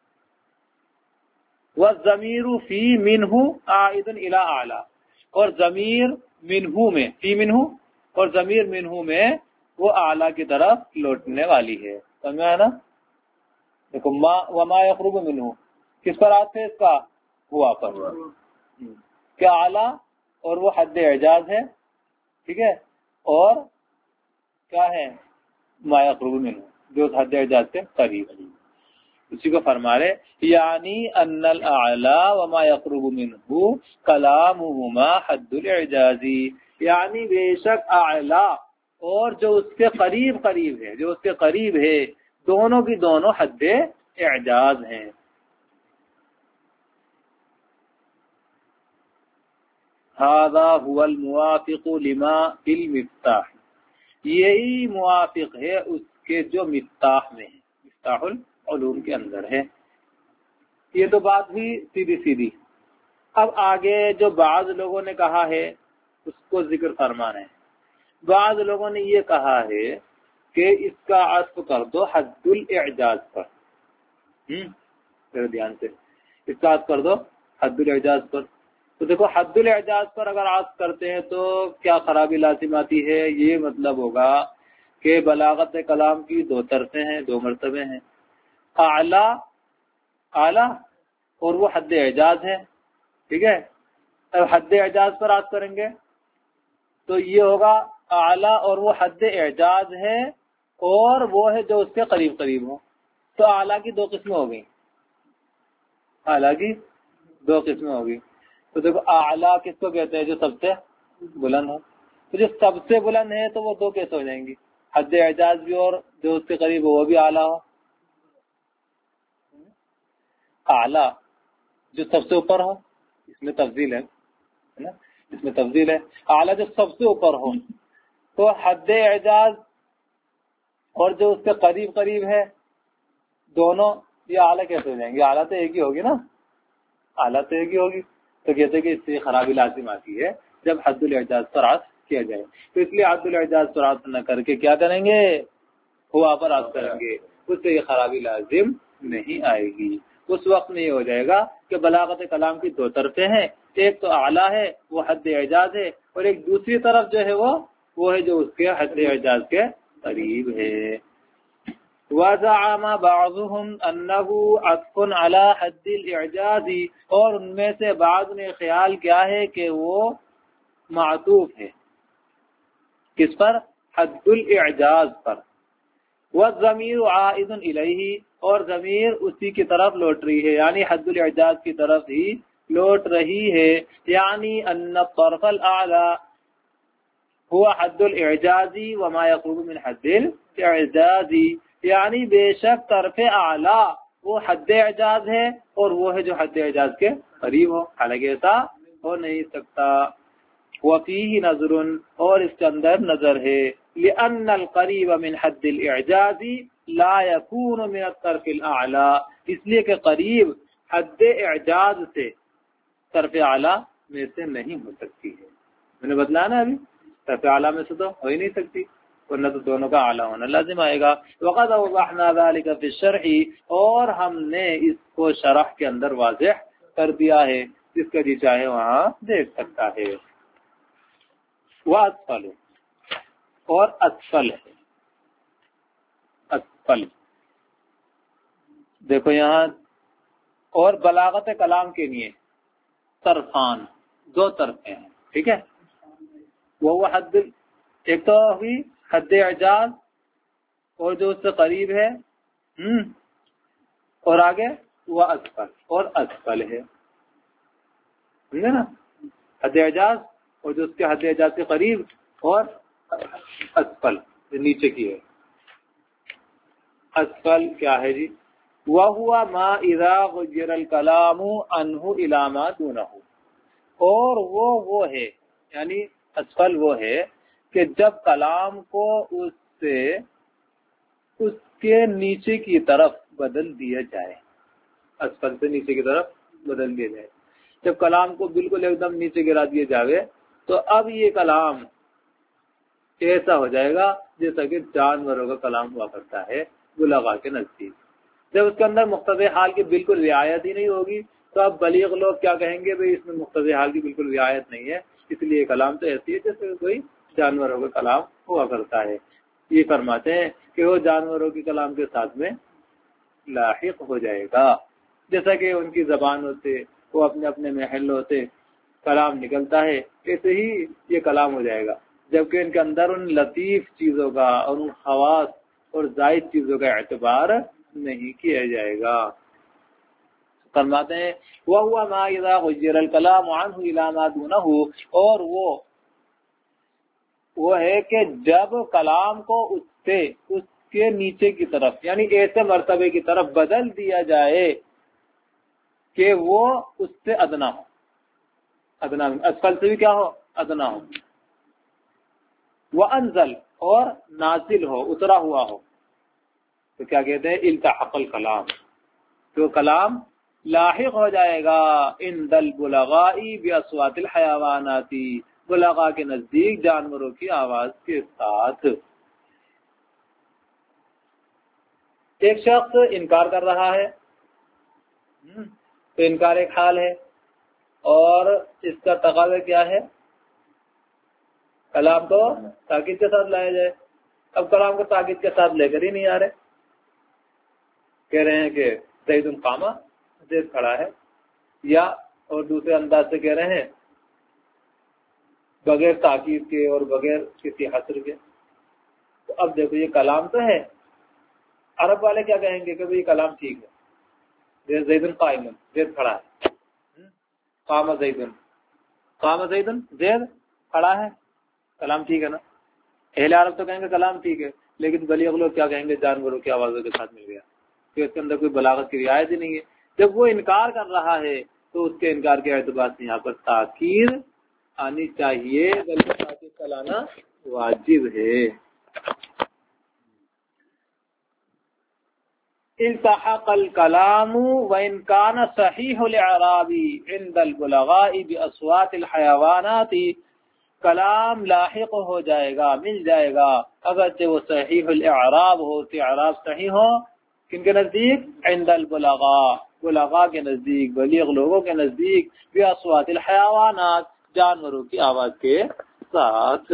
والضمیر فی منہ عائد الی اعلی، اور ضمیر منہ میں، فی منہ اور ضمیر منہ میں وہ اعلیٰ کی طرف لوٹنے والی ہے۔ سمجھا ہے نا؟ دیکھو ما وما یقرب منہ کس پر آتے ہے؟ اس کا ہوا پر، کیا اعلیٰ اور وہ حد اعجاز ہے، ٹھیک ہے، اور کیا ہے؟ ما یقرب منہ جو حد اعجاز سے قریب، اسی کو فرما رہے یعنی ان الاعلی وما یقرب منہ کلامہما حد الاعجازی، یعنی بے شک اعلی اور جو اس کے قریب قریب ہے، جو اس کے قریب ہے، دونوں کی دونوں حد اعجاز ہیں۔ ھذا هو الموافق لما فی المفتاح، یہی موافق ہے اس کے جو مفتاح میں ہے، مفتاح العلوم کے اندر ہے۔ یہ تو بات ہوئی سیدھی سیدھی۔ اب آگے جو بعض لوگوں نے کہا ہے اس کو ذکر فرمانا ہے۔ بعض لوگوں نے یہ کہا ہے کہ اس کا عطف کر دو حد الاعجاز پر، ہم دھیان سے اس کا عطف کر دو حد الاعجاز پر۔ تو تو دیکھو حد الاعجاز پر اگر عطف کرتے ہیں تو کیا خرابی لازم آتی ہے؟ یہ مطلب ہوگا کہ بلاغت کلام کی دو طرفیں ہیں، دو مرتبے ہیں، اعلیٰ اعلیٰ اور وہ حد اعجاز ہے، ٹھیک ہے؟ اب حد اعجاز پر عطف کریں گے تو یہ ہوگا اعلیٰ اور وہ حد اعجاز ہے اور وہ ہے جو اس کے قریب قریب ہو۔ تو اعلیٰ کی دو قسمیں ہو گئی، اعلیٰ کی دو قسمیں ہوگی۔ تو دیکھو اعلیٰ کس کو کہتے ہیں؟ جو سب سے بلند ہو۔ تو جو سب سے بلند ہے تو وہ دو کیسے ہو جائیں گی؟ حد اعجاز بھی اور جو اس کے قریب ہو وہ بھی اعلیٰ ہو۔ اعلیٰ جو سب سے اوپر ہو، اس میں تفضیل ہے نا، اس میں تفضیل ہے۔ اعلیٰ جو سب سے اوپر ہو تو حد اعجاز اور جو اس کے قریب قریب ہے دونوں یہ اعلیٰ کیسے ہو جائیں گے؟ اعلیٰ تو ایک ہی ہوگی نا، اعلیٰ تو ایک ہی ہوگی۔ تو کہتے ہیں کہ اس سے خرابی لازم آتی ہے جب حد الاعجاز پر عطف کیا جائے، تو اس لیے حد الاعجاز پر عطف نہ کر کے کیا کریں گے؟ ہوا پر عطف کریں گے، اس سے یہ خرابی لازم نہیں آئے گی۔ اس وقت میں یہ ہو جائے گا کہ بلاغت کلام کی دو طرفیں ہیں، ایک تو اعلیٰ ہے وہ حد اعجاز ہے، اور ایک دوسری طرف جو ہے وہ وہ ہے جو اس کے حد اعجاز کے قریب ہے۔ وَزَعَمَ بَعْضُهُمْ أَنَّهُ عَطْفٌ عَلَى حَدِّ الْإِعْجَازِ، اور ان میں سے بعض نے خیال کیا ہے کہ وہ معطوف ہے کس پر؟ حد الاعجاز پر۔ وَالضَّمِيرُ عَائِدٌ إِلَيْهِ، اور ضمیر اسی کی طرف لوٹ رہی ہے، یعنی حد الاعجاز کی طرف ہی لوٹ رہی ہے، یعنی ان الطرف الاعلی هو حد الاعجاز وما يقرب من حد الاعجاز، یعنی بے شک طرف اعلی وہ حد اعجاز ہے اور وہ ہے جو حد اعجاز کے قریب ہو، حالانکہ ایسا ہو نہیں سکتا۔ وفیہ نظر، اور اس کے اندر نظر ہے، لأن القریب من حد الاعجاز لا يكون من الطرف الاعلی، اس لیے کہ قریب حد اعجاز سے طرف اعلی میں سے نہیں ہو سکتی ہے۔ میں نے بتلایا نا ابھی، طرف اعلی میں سے تو ہو ہی نہیں سکتی، ورنہ تو دونوں کا اعلیٰ ہونا لازم آئے گا۔ وقد اوضحنا ذلك في الشرح، اور ہم نے اس کو شرح کے اندر واضح کر دیا ہے، جس کا جی چاہے وہاں دیکھ سکتا ہے۔ واسفل، اور اسفل ہے، اسفل دیکھو یہاں، اور بلاغت کلام کے لیے طرفان دو طرفیں ہیں، ٹھیک ہے؟ وہ حد، ایک تو ہوئی حد اعجاز اور جو اس سے قریب ہے، ہم اور آگے وہ اسفل، اور اسفل ہے، سمجھے نا؟ حد اعجاز اور جو اس کے حد اعجاز کے قریب، اور اسفل جو نیچے کی ہے۔ اسفل کیا ہے جی؟ وَهُوَ مَا إِذَا غُيِّرَ الْكَلَامُ عَنْهُ إِلَى مَا دُونَهُ، اور وہ وہ ہے، یعنی اسفل وہ ہے کہ جب کلام کو اس سے اس کے نیچے کی طرف بدل دیا جائے، اسفل سے نیچے کی طرف بدل دیا جائے، جب کلام کو بالکل ایک دم نیچے گرا دیا جاوے تو اب یہ کلام ایسا ہو جائے گا جیسا کہ جانوروں کا کلام ہوا کرتا ہے بلغاء کے نزدیک۔ جب اس کے اندر مقتضی حال کی بالکل رعایت ہی نہیں ہوگی تو اب بلیغ لوگ کیا کہیں گے؟ بھئی اس میں مقتضی حال کی بالکل رعایت نہیں ہے، اس لیے کلام تو ایسی ہے جیسے کوئی جانوروں کا کلام ہوا کرتا ہے۔ یہ فرماتے ہیں کہ وہ جانوروں کے کلام کے ساتھ میں لاحق ہو جائے گا، جیسا کہ ان کی زبان ہوتے، وہ اپنے اپنے محلوں سے کلام نکلتا ہے، ایسے ہی یہ کلام ہو جائے گا، جبکہ ان کے اندر ان لطیف چیزوں کا اور ان خواص اور زائد چیزوں کا اعتبار نہیں کیا جائے گا۔ فرماتے ہیں وَهُوَ مَا إِذَا غُيِّرَ الْكَلَامُ عَنْهُ إِلَى مَا دُونَهُ، اور وہ وہ ہے کہ جب کلام کو اس سے اس کے نیچے کی طرف، یعنی ایسے مرتبے کی طرف بدل دیا جائے کہ وہ اس سے ادنا ہو، ادنا اسفل سے بھی کیا ہو؟ ادنا ہو۔ وَأَنزَلْ، اور نازل ہو، اترا ہوا ہو، تو کیا کہتے ہیں؟ التحق الکلام، تو کلام لاحق ہو جائے گا عند البلغاء باصوات الحیوانات، بلغاء کے نزدیک جانوروں کی آواز کے ساتھ۔ ایک شخص انکار کر رہا ہے تو انکار ایک حال ہے، اور اس کا تقاضا کیا ہے؟ کلام کو تاکید کے ساتھ لایا جائے. اب کلام کو تاکید کے ساتھ لے کر ہی نہیں آ رہے، کہہ رہے ہیں کہ زید قامہ، زید کھڑا ہے، یا اور دوسرے انداز سے کہہ رہے ہیں بغیر تاکید کے اور بغیر کسی حصر کے. تو اب دیکھو یہ کلام تو ہے، عرب والے کیا کہیں گے کہ یہ کلام ٹھیک ہے، زید قائم، زید کھڑا ہے، قام زید، قام زید، زید کھڑا ہے، کلام ٹھیک ہے نا. اہل عرب تو کہیں گے کلام ٹھیک ہے، لیکن بلیغ لوگ کیا کہیں گے؟ جانوروں کی آوازوں کے ساتھ مل گیا، کہ اس کے اندر کوئی بلاغت کی رعایت ہی نہیں ہے. جب وہ انکار کر رہا ہے تو اس کے انکار کے اعتبار سے یہاں پر تاکید آنی چاہیے، بلکہ تاکید کا لانا واجب ہے. التحق الكلام وإن كان صحيح الإعراب عند البلغاء بأصوات الحيوانات، کلام لاحق ہو جائے گا، مل جائے گا، اگرچہ وہ صحیح الاعراب ہو، کہ اعراب صحیح ہو. کن کے نزدیک؟ عند البلغاء، بلغاء کے نزدیک، بلیغ لوگوں کے نزدیک، بأصوات الحيوانات، جانوروں کی آواز کے ساتھ.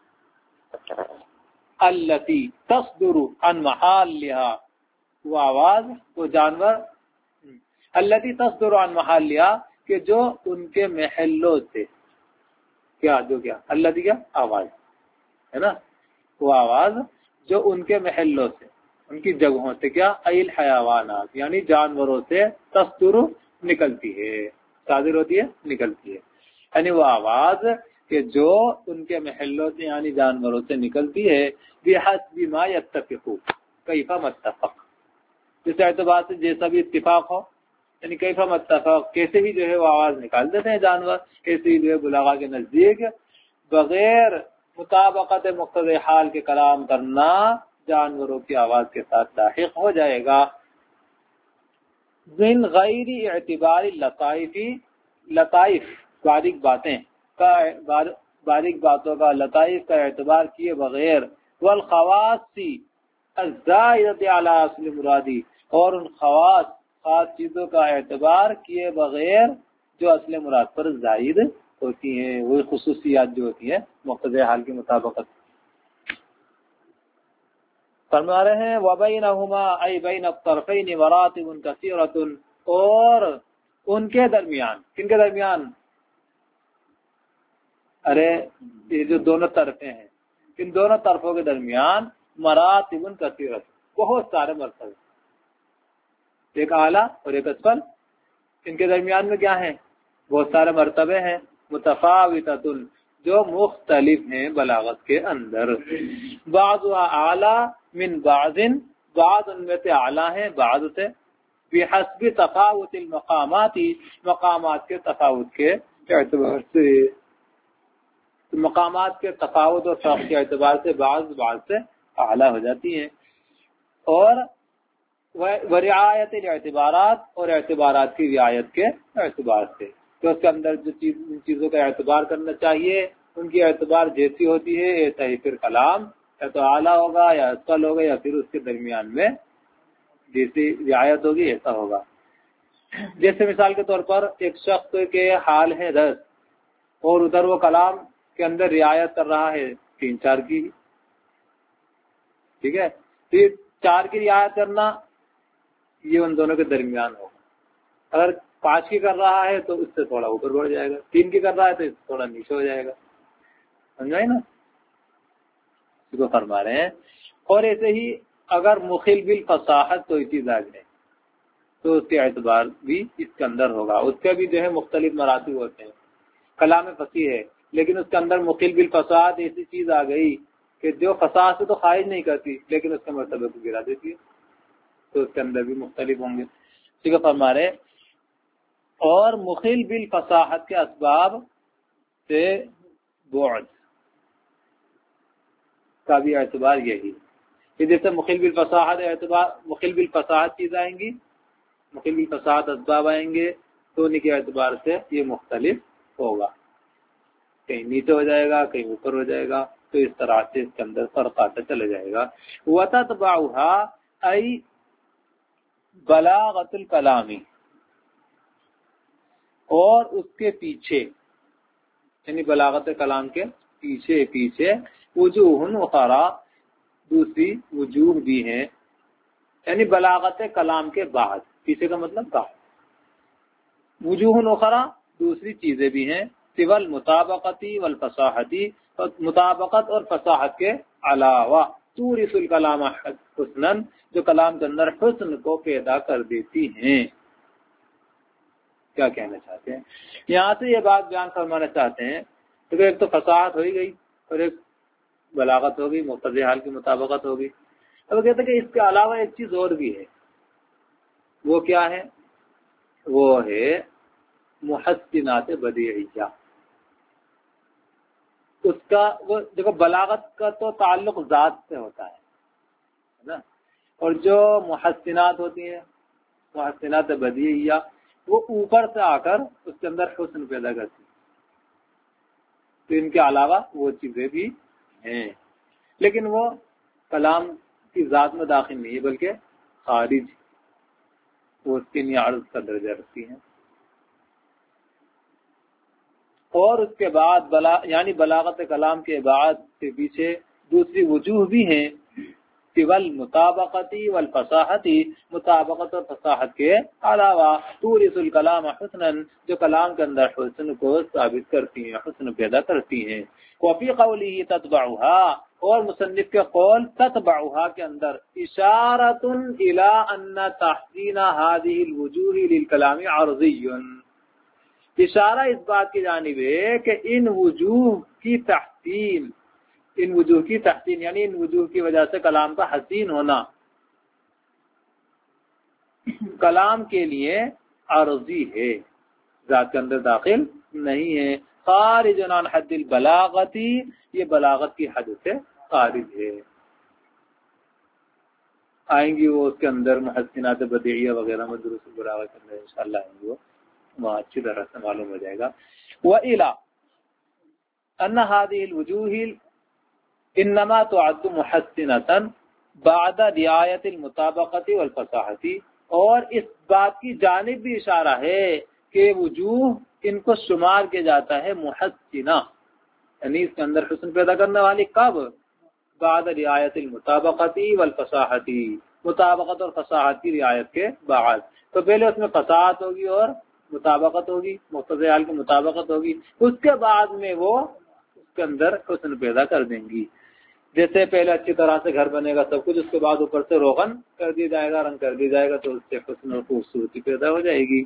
التي تصدر عن محلها، وہ آواز، وہ جانور، التي تصدر عن محلها، کہ جو ان کے محلوں سے، کیا جو کیا اللہ کی کیا آواز ہے نا، وہ آواز جو ان کے محلوں سے، ان کی جگہوں سے، کیا ایل حیوانات، یعنی جانوروں سے، تصدر نکلتی ہے، صادر ہوتی ہے، نکلتی ہے، یعنی وہ آواز کہ جو ان کے محلوں سے یعنی جانوروں سے نکلتی ہے. بحسب ما يتفق، کیف متفق، اس اعتبار سے جیسا بھی اتفاق ہو، یعنی کیف متفق، کیسے بھی جو ہے وہ آواز نکال دیتے ہیں جانور، کیسے ہی جو ہے بلاغا کے نزدیک بغیر مطابقت مقتضی حال کے کلام کرنا جانوروں کی آواز کے ساتھ لاحق ہو جائے گا. من غیر اعتبار لطائف، لطائف باریک باتیں کا، باریک باتوں کا، لطائف کا اعتبار کیے بغیر، والخواص الزائدۃ علی اصل مرادی، اور ان خواص، خاص چیزوں کا اعتبار کیے بغیر جو اصل مراد پر زائد ہوتی ہیں، وہ خصوصیات جو ہوتی ہیں مقتضی حال کے مطابقت. فرما رہے ہیں وَبَيْنَهُمَا أَيْ بَيْنَ الطَّرْفَيْنِ مَرَاتِبٌ كَثِيرَةٌ، اور ان کے درمیان، کن کے درمیان؟ ارے یہ جو دونوں طرفیں ہیں، ان دونوں طرفوں کے درمیان مراتب کثیرۃ، بہت سارے مرتبے، ایک اعلیٰ اور ایک اسفل، ان کے درمیان میں کیا ہیں؟ بہت سارے مرتبے ہیں، متفاوتۃ، جو مختلف ہیں بلاغت کے اندر. بعض اعلیٰ من بعض، بعض ان میں سے اعلیٰ ہیں بعض سے، بحسب تفاوت المقامات، مقامات کے تفاوت کے اعتبار سے، مقامات کے تفاوت اور فرق کے اعتبار سے بعض بعض سے اعلیٰ ہو جاتی ہیں. اور ورعایت الاعتبارات، اور اعتبارات کی رعایت کے اعتبار سے، تو اس کے اندر جو چیز ان چیزوں کا اعتبار کرنا چاہیے ان کی اعتبار جیسی ہوتی ہے ایسا ہی پھر کلام یا تو اعلیٰ ہوگا یا اسفل ہوگا، یا پھر اس کے درمیان میں جیسی رعایت ہوگی ایسا ہوگا. جیسے مثال کے طور پر ایک شخص کے حال ہے دس، اور ادھر وہ کلام کے اندر رعایت کر رہا ہے تین چار کی، ٹھیک ہے، تو یہ چار کی رعایت کرنا یہ ان دونوں کے درمیان ہوگا. اگر پانچ کی کر رہا ہے تو اس سے تھوڑا اوپر بڑھ جائے گا، تین کی کر رہا ہے تو اس سے تھوڑا نیچے ہو جائے گا. سمجھائے نا، اس کو فرما رہے ہیں. اور ایسے ہی اگر مخل بالفصاحت کوئی چیز آ جائے تو اس کے اعتبار بھی اس کے اندر ہوگا، اس کے بھی جو ہے مختلف مراتب ہوتے ہیں. کلام فصیح ہے لیکن اس کے اندر مخل بالفصاحت ایسی چیز آ گئی کہ جو فصاحت سے تو خارج نہیں کرتی لیکن اس کے مرتبے کو گرا دیتی ہے، تو اس کے اندر بھی مختلف ہوں گے. ٹھیک ہے، فرما رہے. اور مخل بالفصاحت کے اسباب سے بعد کا بھی اعتبار یہی کہ جیسے مخل بالفصاحت اعتبار، مخل بالفصاحت چیز آئیں گی، مخل بالفصاحت اسباب آئیں گے، تو ان کے اعتبار سے یہ مختلف ہوگا، کہیں نیچے ہو جائے گا کہیں اوپر ہو جائے گا، تو اس طرح سے اس کے اندر فرق آتا چلا جائے گا. وَتَتْبَعُهَا أَيْ بلاغت الکلامی، اور اس کے پیچھے یعنی بلاغت کلام کے پیچھے پیچھے وجوہ اخرى دوسری وجوہ بھی ہیں، یعنی بلاغت کلام کے بعد، پیچھے کا مطلب بعد، وجوہ اخرى دوسری چیزیں بھی ہیں، سوى المطابقتی والفصاحتی، مطابقت اور فصاحت کے علاوہ، تورث الکلام حسنا جو کلام کے اندر حسن کو پیدا کر دیتی ہیں۔ کیا کہنا چاہتے ہیں یہاں سے یہ بات بیان فرمانا چاہتے ہیں کہ ایک تو فصاحت ہو ہی گئی اور ایک بلاغت ہوگی، مقتضی حال کی مطابقت ہوگی۔ اب وہ کہتے ہیں کہ اس کے علاوہ ایک چیز اور بھی ہے، وہ کیا ہے؟ وہ ہے محسنات بدیعیہ۔ اس کا وہ دیکھو بلاغت کا تو تعلق ذات سے ہوتا ہے نا، اور جو محسنات ہوتی ہیں محسنات بدیعیہ وہ اوپر سے آ کر اس کے اندر حسن پیدا کرتی ہیں، تو ان کے علاوہ وہ چیزیں بھی ہیں، لیکن وہ کلام کی ذات میں داخل نہیں ہے بلکہ خارج، وہ اس کے لیے عرض کا درجہ رکھتی ہیں۔ اور اس کے بعد بلا یعنی بلاغت کلام کے بعد سے پیچھے دوسری وجوہ بھی ہیں، سوى المطابقتی والفصاحتی، مطابقت اور فصاحت کے علاوہ، تورث الکلام حسنا جو کلام کے اندر حسن کو ثابت کرتی ہیں، حسن پیدا کرتی ہیں۔ وفی قولہ تتبعها، اور مصنف کے قول تتبعها کے اندر اشارۃ الی ان تحسین هذه الوجوہ للکلام عرضی، اشارہ اس بات کی جانب ہے کہ ان وجوہ کی تحسین، ان وجوہ کی تحسین یعنی ان وجوہ کی وجہ سے کلام کا حسین ہونا کلام کے لیے عارضی ہے، ذات کے اندر داخل نہیں ہے، خارج عن حد البلاغتی، یہ بلاغت کی حد سے خارج ہے۔ آئیں گی وہ اس کے اندر محسنات بدیعیہ وغیرہ میں دروس البلاغہ کے اندر انشاءاللہ آئیں گے، وہ وہاں اچھی طرح سے معلوم ہو جائے گا۔ وَإِلَىٰ أَنَّ هَذِهِ الْوُجُوهِ إِنَّمَا تُعَدُّ مُحَسِّنَةً بَعْدَ رِعَایَةِ الْمُطَابَقَةِ وَالْفَصَاحَةِ، اور اس بات کی جانب بھی اشارہ ہے کہ وجوہ ان کو شمار کیا جاتا ہے محسنہ، یعنی اس کے اندر حسن پیدا کرنے والی، کب؟ بعد رعایت المطابقتی والفصاحتی، مطابقت اور فصاحت کی رعایت کے بعد، تو پہلے اس میں فصاحت ہوگی اور مطابقت ہوگی، مقتضی حال کی مطابقت ہوگی، اس کے بعد میں وہ اس کے اندر حسن پیدا کر دیں گی۔ جیسے پہلے اچھی طرح سے گھر بنے گا سب کچھ، اس کے بعد اوپر سے روغن کر دیا جائے گا، رنگ کر دیا جائے گا، تو اس سے حسن اور خوبصورتی پیدا ہو جائے گی۔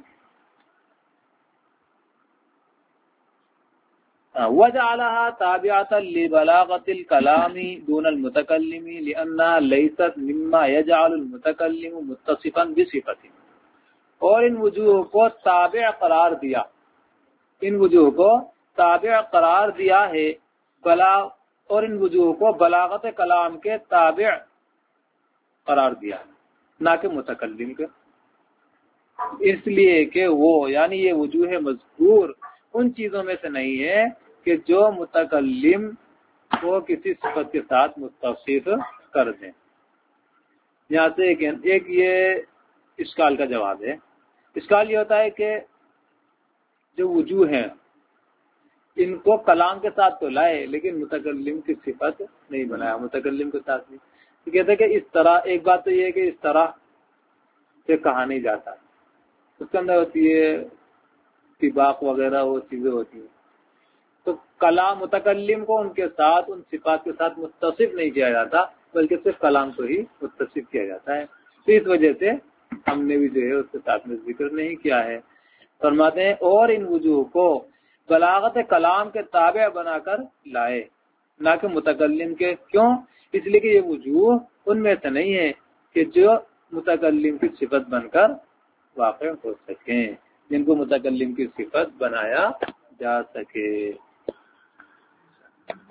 وَجَعَلَهَا تَابِعَةً لِبَلَاغَةِ الْكَلَامِ دُونَ الْمُتَكَلِّمِ لِأَنَّهَا لَيْسَتْ مِمَّا يَجْعَلُ الْمُتَكَلِّمُ مُتَّصِفًا بِصِفَةٍ، اور ان وجوہ کو تابع قرار دیا، ان وجوہ کو تابع قرار دیا ہے، بلا اور ان وجوہ کو بلاغت کلام کے تابع قرار دیا نہ کہ متکلم کے، اس لیے کہ وہ یعنی یہ وجوہ مذکور ان چیزوں میں سے نہیں ہے کہ جو متکلم کو کسی صفت کے ساتھ متصف کر دیں۔ یہاں سے ایک, ایک یہ اشکال کا جواب ہے۔ اشکال یہ ہوتا ہے کہ جو وجوہ ہیں ان کو کلام کے ساتھ تو لائے لیکن متکلم کی صفت نہیں بنایا، متکلم کے ساتھ نہیں، تو کہتے ہیں کہ اس طرح، ایک بات تو یہ ہے کہ اس طرح سے کہا نہیں جاتا، اس کے اندر ہوتی ہے اتباق وغیرہ وہ چیزیں ہوتی ہیں، تو کلام متکلم کو ان کے ساتھ ان صفات کے ساتھ متصف نہیں کیا جاتا بلکہ صرف کلام کو ہی متصف کیا جاتا ہے، تو اس وجہ سے ہم نے بھی جو ہے اس کے ساتھ میں ذکر نہیں کیا ہے۔ فرماتے ہیں اور ان وجوہ کو بلاغت کلام کے تابع بنا کر لائے نہ کہ متکلم کے، کیوں؟ اس لیے کہ یہ وجوہ ان میں سے نہیں ہے کہ جو متکلم کی صفت بن کر واقع ہو سکیں، جن کو متکلم کی صفت بنایا جا سکے۔